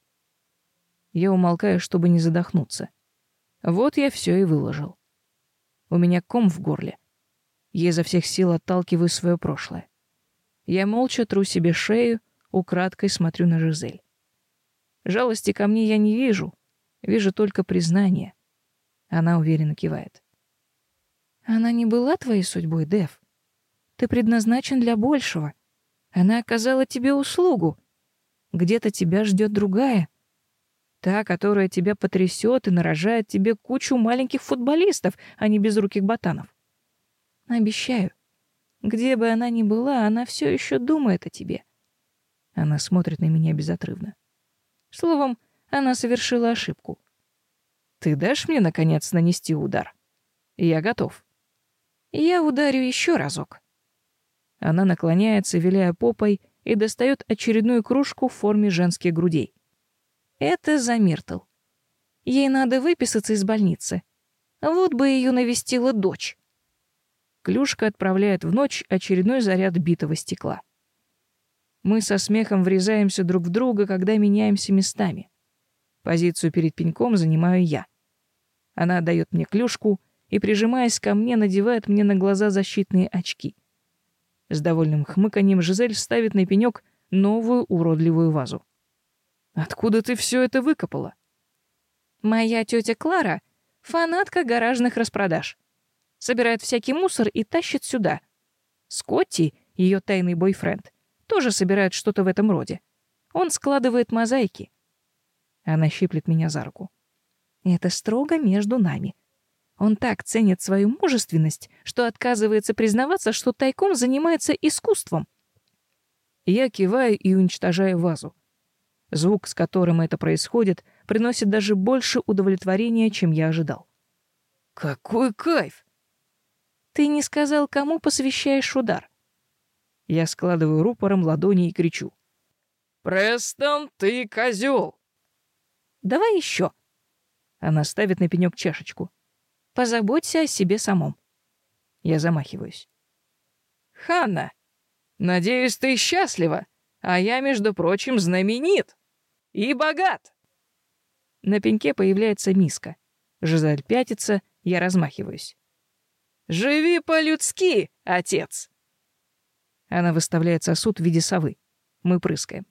Я умолкаю, чтобы не задохнуться. Вот я все и выложил. У меня ком в горле. Я изо всех сил отталкиваю свое прошлое. Я молча тру себе шею, украдкой смотрю на Жизель. Жалости ко мне я не вижу. Вижу только признание. Она уверенно кивает. Она не была твоей судьбой, Дэв. Ты предназначен для большего. Она оказала тебе услугу. Где-то тебя ждет другая. Та, которая тебя потрясет и нарожает тебе кучу маленьких футболистов, а не безруких ботанов. Обещаю, где бы она ни была, она все еще думает о тебе. Она смотрит на меня безотрывно. Словом, она совершила ошибку. Ты дашь мне, наконец, нанести удар? Я готов. Я ударю еще разок. Она наклоняется, виляя попой, и достает очередную кружку в форме женских грудей. Это за Миртл. Ей надо выписаться из больницы. Вот бы ее навестила дочь. Клюшка отправляет в ночь очередной заряд битого стекла. Мы со смехом врезаемся друг в друга, когда меняемся местами. Позицию перед пеньком занимаю я. Она отдает мне клюшку и, прижимаясь ко мне, надевает мне на глаза защитные очки. С довольным хмыканьем Жизель ставит на пенек новую уродливую вазу. «Откуда ты все это выкопала?» «Моя тетя Клара — фанатка гаражных распродаж. Собирает всякий мусор и тащит сюда. Скотти, ее тайный бойфренд, тоже собирает что-то в этом роде. Он складывает мозаики. Она щиплет меня за руку. Это строго между нами. Он так ценит свою мужественность, что отказывается признаваться, что тайком занимается искусством. Я киваю и уничтожаю вазу. Звук, с которым это происходит, приносит даже больше удовлетворения, чем я ожидал. Какой кайф! Ты не сказал, кому посвящаешь удар. Я складываю рупором ладони и кричу. «Престон, ты козел!» «Давай еще!» Она ставит на пенек чашечку. «Позаботься о себе самом». Я замахиваюсь. «Ханна, надеюсь, ты счастлива, а я, между прочим, знаменит и богат!» На пеньке появляется миска. Жизель пятится, я размахиваюсь. «Живи по-людски, отец!» Она выставляет сосуд в виде совы. Мы прыскаем.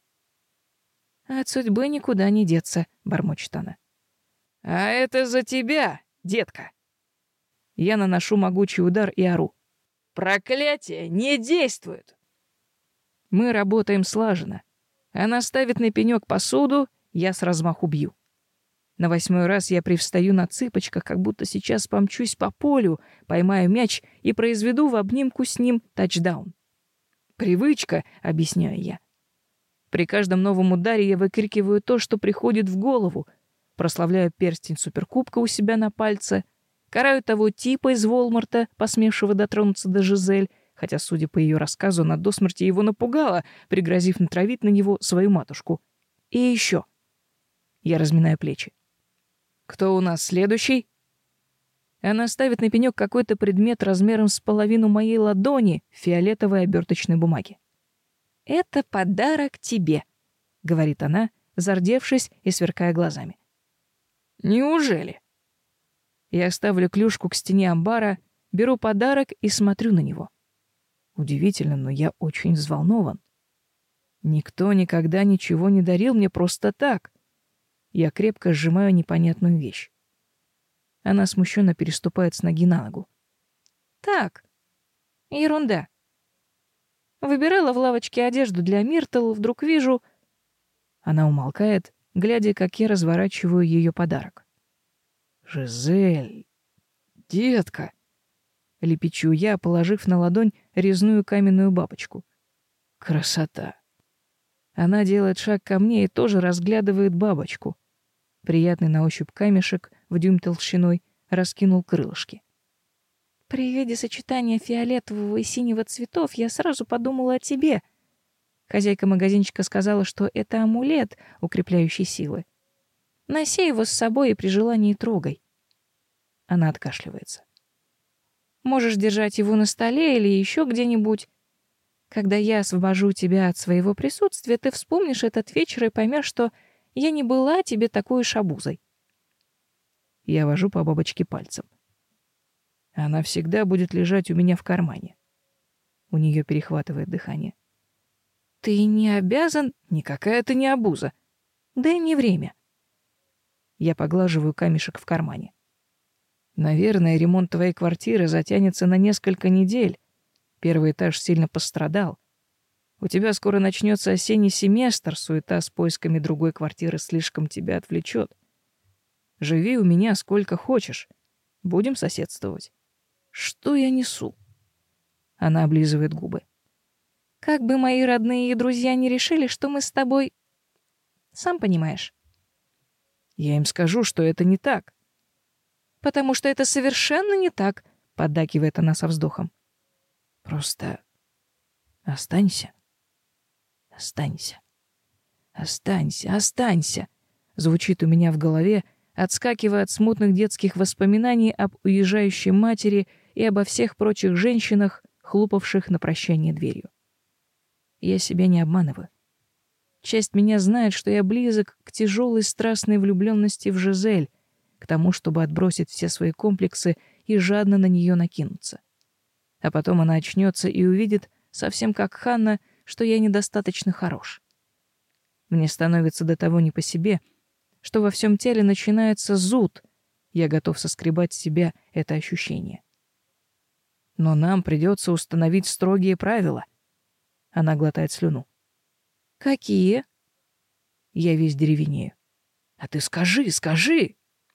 «От судьбы никуда не деться», — бормочет она. «А это за тебя, детка!» Я наношу могучий удар и ору. «Проклятие не действует!» Мы работаем слаженно. Она ставит на пенек посуду, я с размаху бью. На 8-й раз я привстаю на цыпочках, как будто сейчас помчусь по полю, поймаю мяч и произведу в обнимку с ним тачдаун. «Привычка», — объясняю я. При каждом новом ударе я выкрикиваю то, что приходит в голову, прославляю перстень суперкубка у себя на пальце, караю того типа из Волмарта, посмевшего дотронуться до Жизель, хотя, судя по ее рассказу, она до смерти его напугала, пригрозив натравить на него свою матушку. И еще. Я разминаю плечи. «Кто у нас следующий?» Она ставит на пенек какой-то предмет размером с половину моей ладони в фиолетовой оберточной бумаге. «Это подарок тебе», — говорит она, зардевшись и сверкая глазами. «Неужели?» Я ставлю клюшку к стене амбара, беру подарок и смотрю на него. Удивительно, но я очень взволнован. Никто никогда ничего не дарил мне просто так. Я крепко сжимаю непонятную вещь. Она смущенно переступает с ноги на ногу. «Так, ерунда. Выбирала в лавочке одежду для Миртл, вдруг вижу...» Она умолкает, глядя, как я разворачиваю ее подарок. «Жизель, детка!» — лепечу я, положив на ладонь резную каменную бабочку. «Красота!» Она делает шаг ко мне и тоже разглядывает бабочку. Приятный на ощупь камешек в дюйм толщиной раскинул крылышки. При виде сочетания фиолетового и синего цветов я сразу подумала о тебе. Хозяйка магазинчика сказала, что это амулет, укрепляющий силы. Носи его с собой и при желании трогай. Она откашливается. Можешь держать его на столе или еще где-нибудь. Когда я освобожу тебя от своего присутствия, ты вспомнишь этот вечер и поймешь, что я не была тебе такой уж обузой. Я вожу по бабочке пальцем. Она всегда будет лежать у меня в кармане. У нее перехватывает дыхание. Ты не обязан, никакая ты не обуза. Дай мне время. Я поглаживаю камешек в кармане. Наверное, ремонт твоей квартиры затянется на несколько недель. Первый этаж сильно пострадал. У тебя скоро начнется осенний семестр, суета с поисками другой квартиры слишком тебя отвлечет. Живи у меня сколько хочешь. Будем соседствовать. Что я несу? Она облизывает губы. Как бы мои родные и друзья не решили, что мы с тобой... Сам понимаешь. Я им скажу, что это не так. Потому что это совершенно не так, поддакивает она со вздохом. Просто останься. Останься. Останься, останься. Звучит у меня в голове, отскакивая от смутных детских воспоминаний об уезжающей матери и обо всех прочих женщинах, хлопавших на прощание дверью. Я себя не обманываю. Часть меня знает, что я близок к тяжелой страстной влюбленности в Жизель, к тому, чтобы отбросить все свои комплексы и жадно на нее накинуться. А потом она очнется и увидит, совсем как Ханна, что я недостаточно хорош. Мне становится до того не по себе, что во всем теле начинается зуд. Я готов соскребать с себя это ощущение. Но нам придется установить строгие правила. Она глотает слюну. Какие? Я весь деревенею. А ты скажи, скажи.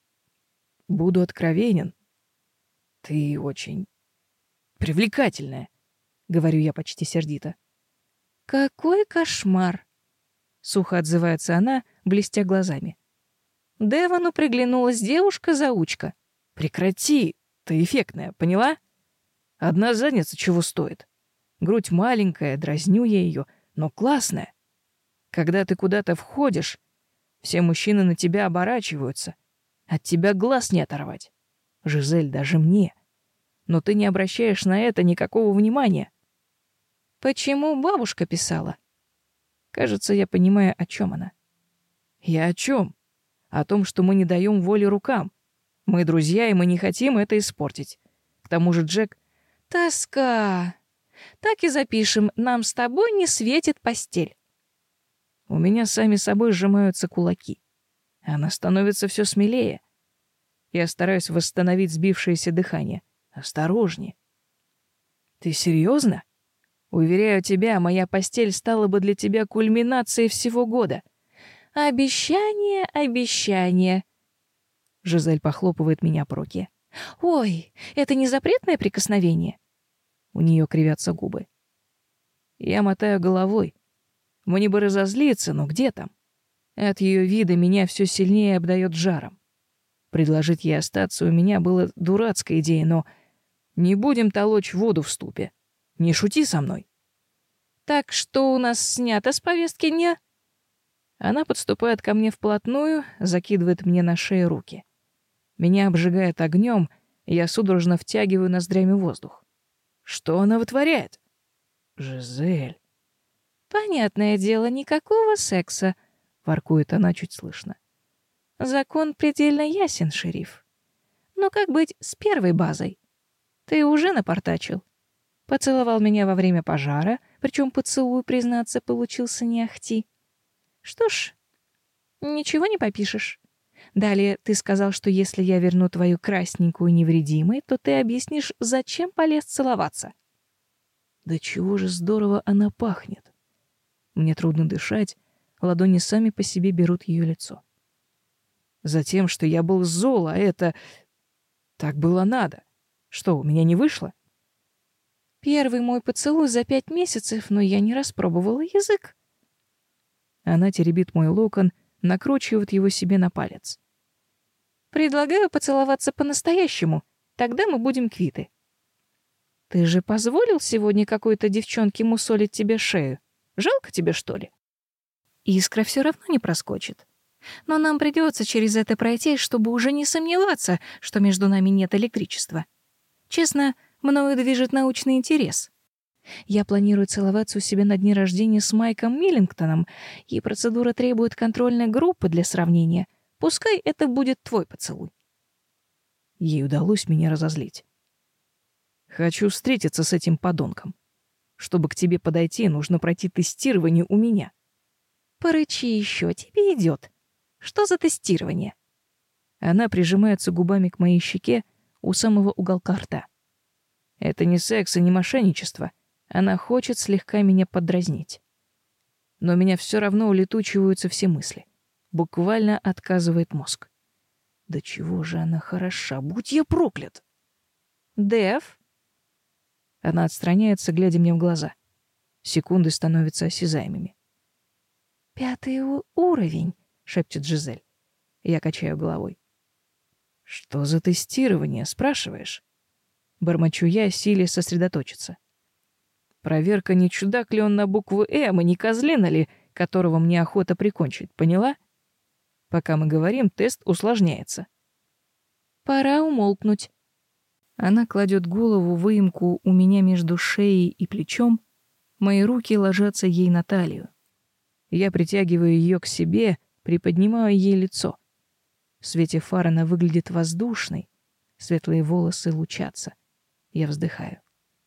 Буду откровенен. Ты очень привлекательная, говорю я почти сердито. Какой кошмар, сухо отзывается она, блестя глазами. Девону приглянулась девушка-заучка. Прекрати, ты эффектная, поняла? Одна задница чего стоит? Грудь маленькая, дразню я ее, но классная. Когда ты куда-то входишь, все мужчины на тебя оборачиваются. От тебя глаз не оторвать. Жизель, даже мне. Но ты не обращаешь на это никакого внимания. Почему бабушка писала? Кажется, я понимаю, о чем она. Я о чем? О том, что мы не даем воли рукам. Мы друзья, и мы не хотим это испортить. К тому же Джек... Тоска. Так и запишем. Нам с тобой не светит постель. У меня сами собой сжимаются кулаки. Она становится все смелее. Я стараюсь восстановить сбившееся дыхание. Осторожнее. Ты серьезно? Уверяю тебя, моя постель стала бы для тебя кульминацией всего года. Обещание, обещание. Жизель похлопывает меня по руке. Ой, это не запретное прикосновение? У нее кривятся губы. Я мотаю головой. Мне бы разозлиться, но где там? От ее вида меня все сильнее обдает жаром. Предложить ей остаться у меня было дурацкой идеей, но не будем толочь воду в ступе. Не шути со мной. Так что у нас снято с повестки дня? Она подступает ко мне вплотную, закидывает мне на шею руки. Меня обжигает огнем, и я судорожно втягиваю ноздрями воздух. Что она вытворяет? Жизель. Понятное дело, никакого секса, воркует она чуть слышно. Закон предельно ясен, шериф. Но как быть с первой базой? Ты уже напортачил. Поцеловал меня во время пожара, причем поцелуй, признаться, получился не ахти. Что ж, ничего не попишешь. Далее ты сказал, что если я верну твою красненькую невредимой, то ты объяснишь, зачем полез целоваться. Да чего же здорово она пахнет. Мне трудно дышать, ладони сами по себе берут ее лицо. Затем, что я был зол, а это... Так было надо. Что, у меня не вышло? Первый мой поцелуй за 5 месяцев, но я не распробовала язык. Она теребит мой локон, накручивает его себе на палец. Предлагаю поцеловаться по-настоящему, тогда мы будем квиты. Ты же позволил сегодня какой-то девчонке мусолить тебе шею? Жалко тебе, что ли? Искра все равно не проскочит. Но нам придется через это пройти, чтобы уже не сомневаться, что между нами нет электричества. Честно, мною движет научный интерес. Я планирую целоваться у себя на дне рождения с Майком Миллингтоном, и процедура требует контрольной группы для сравнения. Пускай это будет твой поцелуй. Ей удалось меня разозлить. Хочу встретиться с этим подонком. Чтобы к тебе подойти, нужно пройти тестирование у меня. Порычи еще, тебе идет. Что за тестирование? Она прижимается губами к моей щеке у самого уголка рта. Это не секс и не мошенничество. Она хочет слегка меня подразнить. Но у меня все равно улетучиваются все мысли. Буквально отказывает мозг. Да чего же она хороша, будь я проклят! Дэв? Она отстраняется, глядя мне в глаза. Секунды становятся осязаемыми. 5-й уровень, шепчет Жизель. Я качаю головой. Что за тестирование, спрашиваешь? Бормочу я, силясь сосредоточиться. Проверка, не чудак ли он на букву «М» и не козлина ли, которого мне охота прикончить, поняла? Пока мы говорим, тест усложняется. Пора умолкнуть. Она кладет голову в выемку у меня между шеей и плечом. Мои руки ложатся ей на талию. Я притягиваю ее к себе, приподнимаю ей лицо. В свете фар она выглядит воздушной. Светлые волосы лучатся. Я вздыхаю.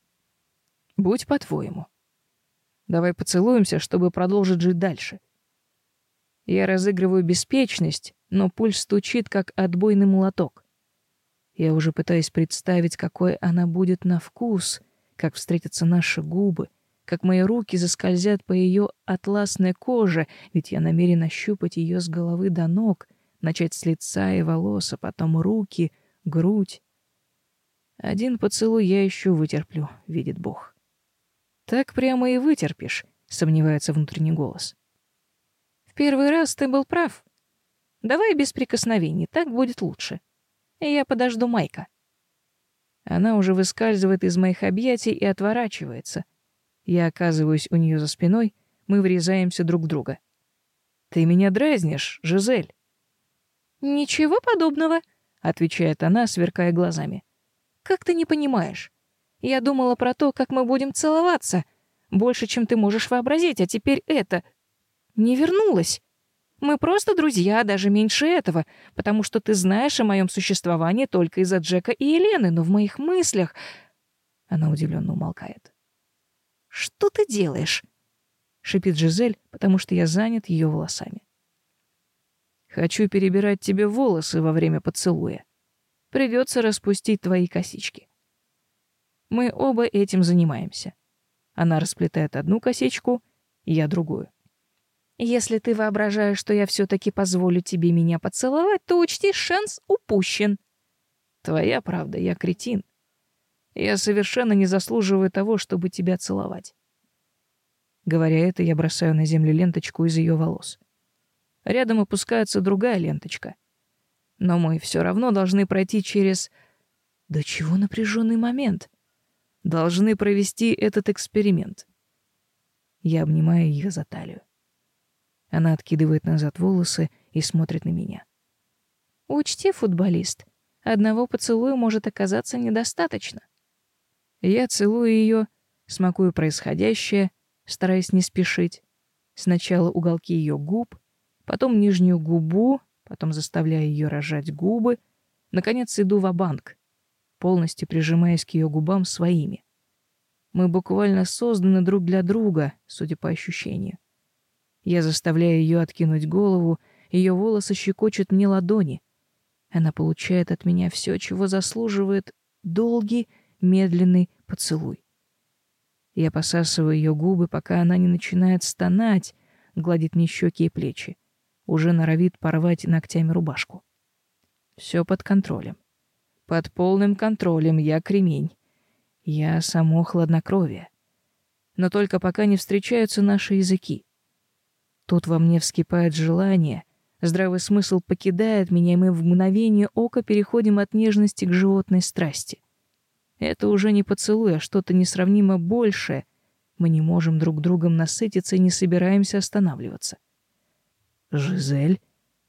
Будь по-твоему. Давай поцелуемся, чтобы продолжить жить дальше. Я разыгрываю беспечность, но пульс стучит, как отбойный молоток. Я уже пытаюсь представить, какой она будет на вкус, как встретятся наши губы, как мои руки заскользят по ее атласной коже, ведь я намерен ощупать ее с головы до ног, начать с лица и волос, а потом руки, грудь. Один поцелуй я еще вытерплю, видит Бог. Так прямо и вытерпишь, сомневается внутренний голос. В первый раз ты был прав. Давай без прикосновений, так будет лучше. И я подожду Майка. Она уже выскальзывает из моих объятий и отворачивается. Я оказываюсь у нее за спиной, мы врезаемся друг в друга. «Ты меня дразнишь, Жизель?» «Ничего подобного», — отвечает она, сверкая глазами. «Как ты не понимаешь? Я думала про то, как мы будем целоваться. Больше, чем ты можешь вообразить, а теперь это... не вернулось. Мы просто друзья, даже меньше этого, потому что ты знаешь о моем существовании только из-за Джека и Елены, но в моих мыслях...» Она удивленно умолкает. «Что ты делаешь?» — шипит Жизель, потому что я занят ее волосами. «Хочу перебирать тебе волосы во время поцелуя. Придется распустить твои косички». Мы оба этим занимаемся. Она расплетает одну косичку, я другую. «Если ты воображаешь, что я все-таки позволю тебе меня поцеловать, то учти, шанс упущен». «Твоя правда, я кретин. Я совершенно не заслуживаю того, чтобы тебя целовать». Говоря это, я бросаю на землю ленточку из ее волос. Рядом опускается другая ленточка. Но мы все равно должны пройти через... До чего напряженный момент? Должны провести этот эксперимент. Я обнимаю ее за талию. Она откидывает назад волосы и смотрит на меня. «Учти, футболист, одного поцелуя может оказаться недостаточно». Я целую ее, смакую происходящее, стараясь не спешить. Сначала уголки ее губ, потом нижнюю губу, потом заставляю ее разжать губы, наконец иду ва-банк, полностью прижимаясь к ее губам своими. Мы буквально созданы друг для друга, судя по ощущению. Я заставляю ее откинуть голову, ее волосы щекочут мне ладони. Она получает от меня все, чего заслуживает долгий, медленный поцелуй. Я посасываю ее губы, пока она не начинает стонать, гладит мне щеки и плечи. Уже норовит порвать ногтями рубашку. Все под контролем. Под полным контролем, я кремень. Я само хладнокровие. Но только пока не встречаются наши языки. Тут во мне вскипает желание, здравый смысл покидает меня, и мы в мгновение ока переходим от нежности к животной страсти. Это уже не поцелуй, а что-то несравнимо большее. Мы не можем друг другом насытиться и не собираемся останавливаться. «Жизель?»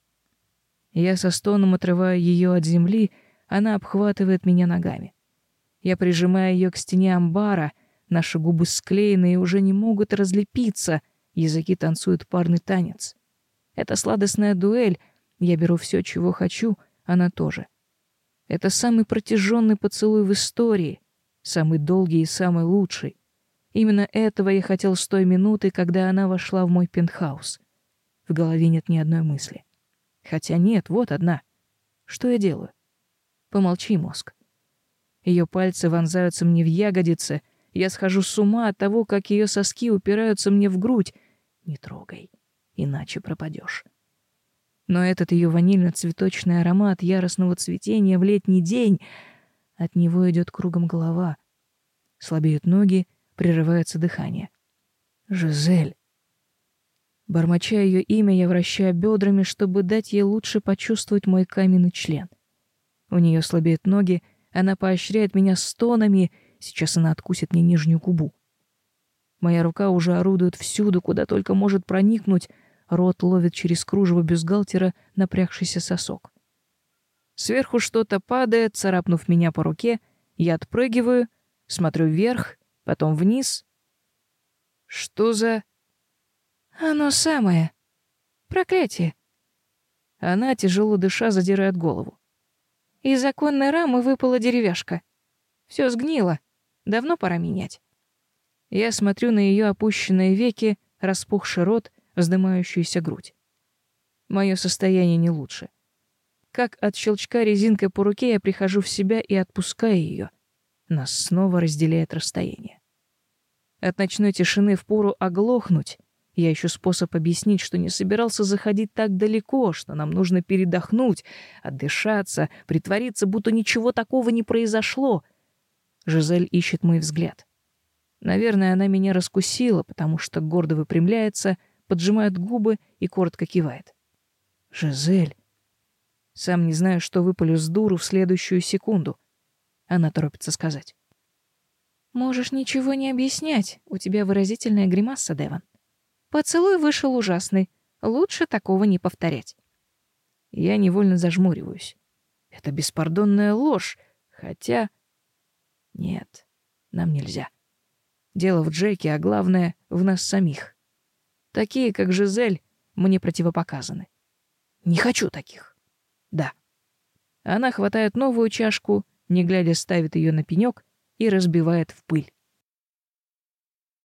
Я со стоном отрываю ее от земли, она обхватывает меня ногами. Я прижимаю ее к стене амбара, наши губы склеены и уже не могут разлепиться, языки танцуют парный танец. Это сладостная дуэль, я беру все, чего хочу, она тоже. Это самый протяженный поцелуй в истории, самый долгий и самый лучший. Именно этого я хотел с той минуты, когда она вошла в мой пентхаус. В голове нет ни одной мысли. Хотя нет, вот одна. Что я делаю? Помолчи, мозг. Ее пальцы вонзаются мне в ягодицы. Я схожу с ума от того, как ее соски упираются мне в грудь. Не трогай, иначе пропадешь. Но этот ее ванильно-цветочный аромат яростного цветения в летний день, от него идет кругом голова. Слабеют ноги, прерывается дыхание. Жизель. Бормоча ее имя, я вращаю бедрами, чтобы дать ей лучше почувствовать мой каменный член. У нее слабеют ноги, она поощряет меня стонами, сейчас она откусит мне нижнюю губу. Моя рука уже орудует всюду, куда только может проникнуть, рот ловит через кружево бюстгальтера напрягшийся сосок. Сверху что-то падает, царапнув меня по руке, я отпрыгиваю, смотрю вверх, потом вниз. Что за... Оно самое. Проклятие. Она, тяжело дыша, задирает голову. Из оконной рамы выпала деревяшка. Все сгнило. Давно пора менять. Я смотрю на ее опущенные веки, распухший рот, вздымающуюся грудь. Мое состояние не лучше. Как от щелчка резинкой по руке я прихожу в себя и отпускаю ее. Нас снова разделяет расстояние. От ночной тишины впору оглохнуть. Я ищу способ объяснить, что не собирался заходить так далеко, что нам нужно передохнуть, отдышаться, притвориться, будто ничего такого не произошло. Жизель ищет мой взгляд. Наверное, она меня раскусила, потому что гордо выпрямляется, поджимает губы и коротко кивает. «Жизель!» Сам не знаю, что выпалю с дуру в следующую секунду. Она торопится сказать. «Можешь ничего не объяснять. У тебя выразительная гримаса, Деван. Поцелуй вышел ужасный. Лучше такого не повторять». Я невольно зажмуриваюсь. Это беспардонная ложь, хотя... Нет, нам нельзя. Дело в Джеке, а главное, в нас самих. Такие, как Жизель, мне противопоказаны. Не хочу таких. Да. Она хватает новую чашку, не глядя ставит ее на пенек и разбивает в пыль.